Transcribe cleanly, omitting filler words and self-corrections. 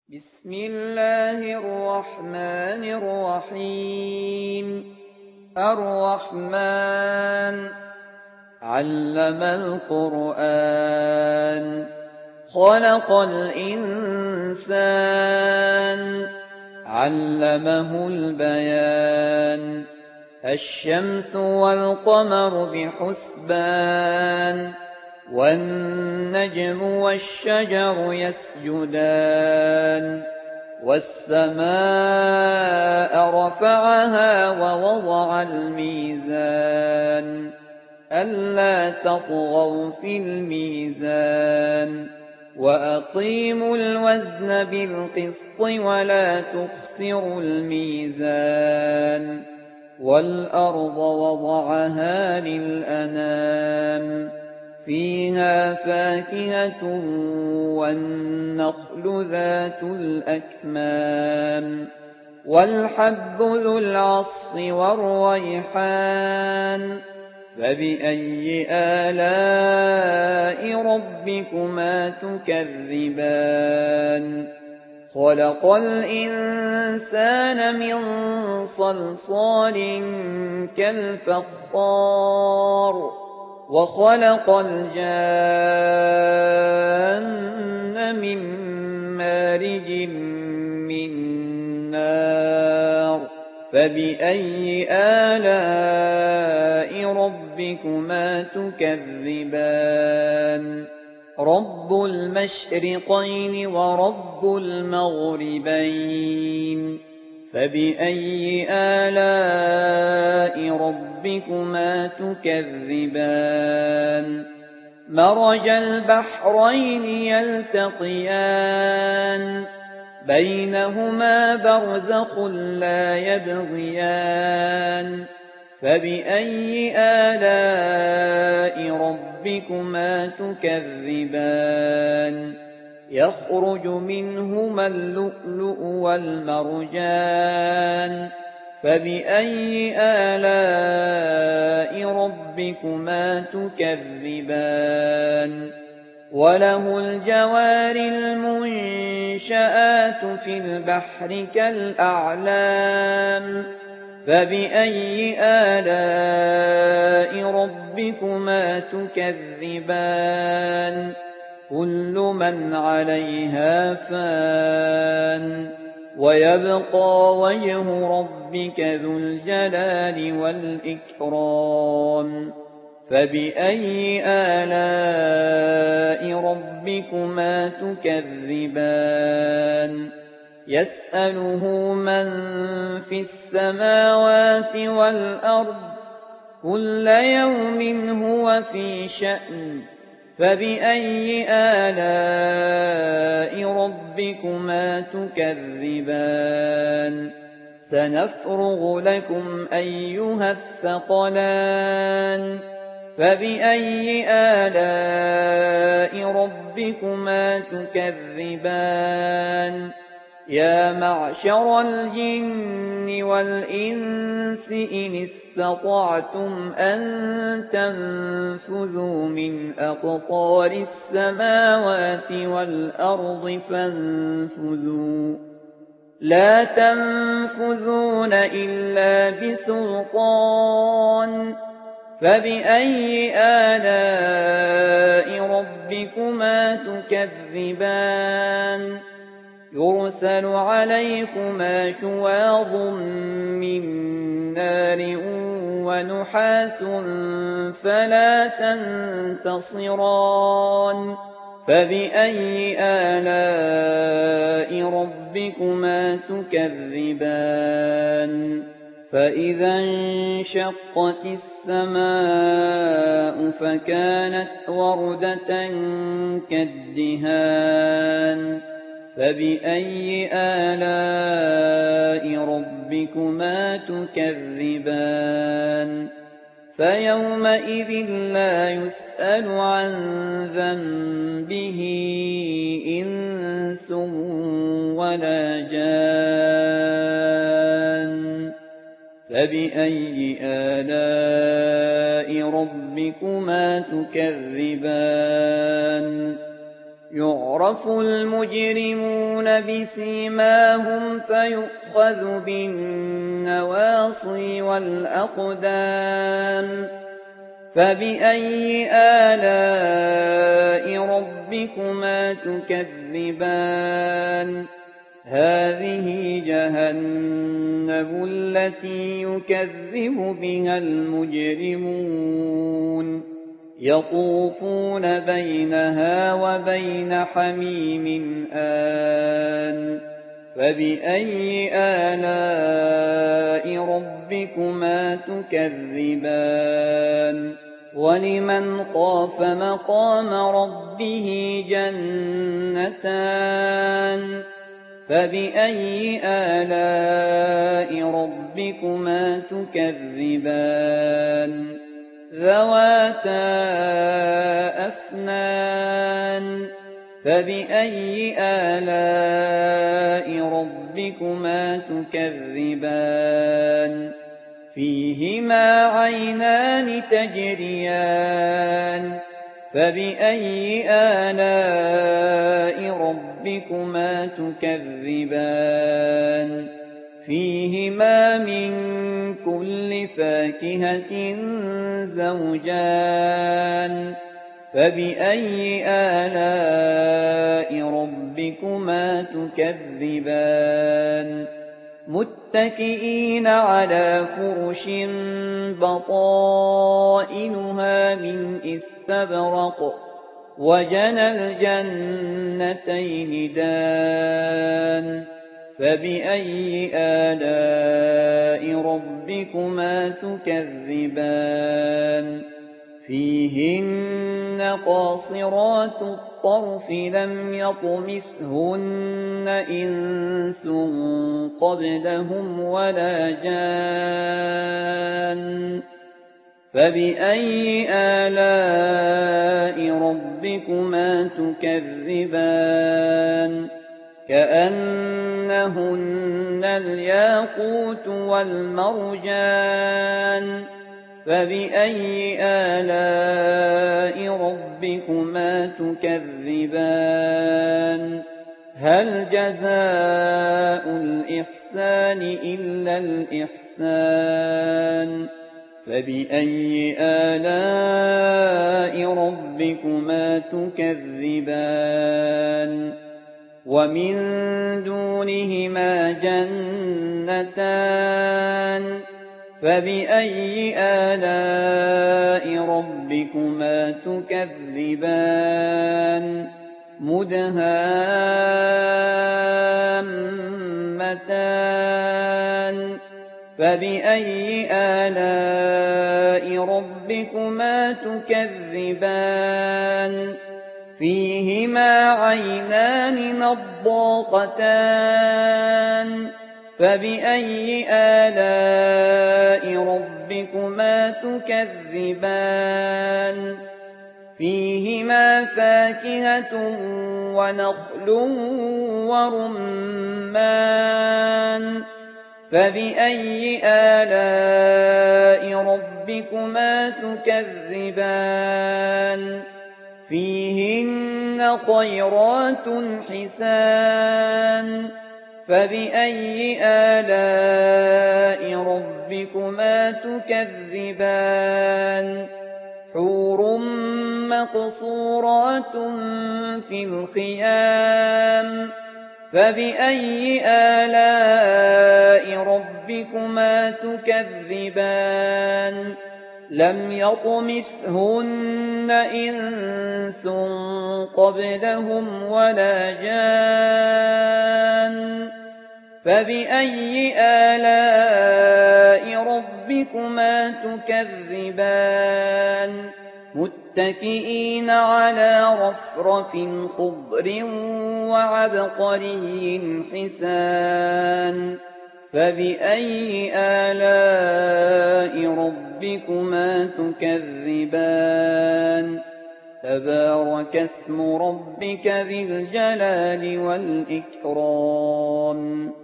بسم الله الرحمن الرحيم. الرحمن علم القرآن خلق الإنسان علمه البيان الشمس والقمر بحسبان والنجم والشجر يسجدان والسماء رفعها ووضع الميزان ألا تطغوا في الميزان وأقيموا الوزن بالقسط ولا تخسروا الميزان والأرض وضعها للأنام فيها فاكهة والنخل ذات الأكمام والحب ذو العصف والريحان فبأي آلاء ربكما تكذبان خلق الإنسان من صلصال كالفخار وخلق الجان من مارج من نار فبأي آلاء ربكما تكذبان رب المشرقين ورب المغربين فبأي آلاء ربكما تكذبان مرج البحرين يلتقيان بينهما برزخ لا يبغيان فبأي آلاء ربكما تكذبان يخرج منهما اللؤلؤ والمرجان فبأي آلاء ربكما تكذبان وله الجوار المنشآت في البحر كالأعلام فبأي آلاء ربكما تكذبان كل من عليها فان ويبقى وجه ربك ذو الجلال والإكرام فبأي آلاء ربكما تكذبان يسأله من في السماوات والأرض كل يوم هو في شأن فبأي آلاء ربكما تكذبان سنفرغ لكم أيها الثقلان فبأي آلاء ربكما تكذبان يا معشر الجن والإنس إن استطعتم أن تنفذوا من أقطار السماوات والأرض فانفذوا لا تنفذون إلا بسلطان فبأي آلاء ربكما تكذبان يرسل عليكما شواظ من نار ونحاس فلا تنتصران فبأي آلاء ربكما تكذبان فإذا انشقت السماء فكانت وردة كالدهان فبأي آلاء ربكما تكذبان فيومئذ لا يسأل عن ذنبه إنس ولا جان فبأي آلاء ربكما تكذبان يعرف المجرمون بسيماهم فيؤخذ بالنواصي والأقدام فبأي آلاء ربكما تكذبان هذه جهنم التي يكذب بها المجرمون يطوفون بينها وبين حميم آن فبأي آلاء ربكما تكذبان ولمن خاف مقام ربه جنتان فبأي آلاء ربكما تكذبان ذواتا أفنان فبأي آلاء ربكما تكذبان فيهما عينان تجريان فبأي آلاء ربكما تكذبان فيهما من كل فاكهة زوجان فبأي آلاء ربكما تكذبان متكئين على فرش بطائنها من استبرق وجنى الجنتين دان فبأي آلاء ربكما تكذبان فيهن قاصرات الطرف لم يطمثهن إنس قبلهم ولا جان فبأي آلاء ربكما تكذبان كأنهن الياقوت والمرجان فبأي آلاء ربكما تكذبان هل جزاء الإحسان إلا الإحسان فبأي آلاء ربكما تكذبان ومن دونهما جنتان فبأي آلاء ربكما تكذبان مدهامتان فبأي آلاء ربكما تكذبان فيهما عينان نضاختان فبأي آلاء ربكما تكذبان فيهما فاكهة ونخل ورمان فبأي آلاء ربكما تكذبان فيهن خيرات حسان فبأي آلاء ربكما تكذبان حور مقصورات في الخيام فبأي آلاء ربكما تكذبان لم يطمثهن إنس قبلهم ولا جان فبأي آلاء ربكما تكذبان متكئين على رفرف خضر وعبقري حسان فبأي آلاء ربكما تكذبان تبارك اسم ربك ذي الجلال والإكرام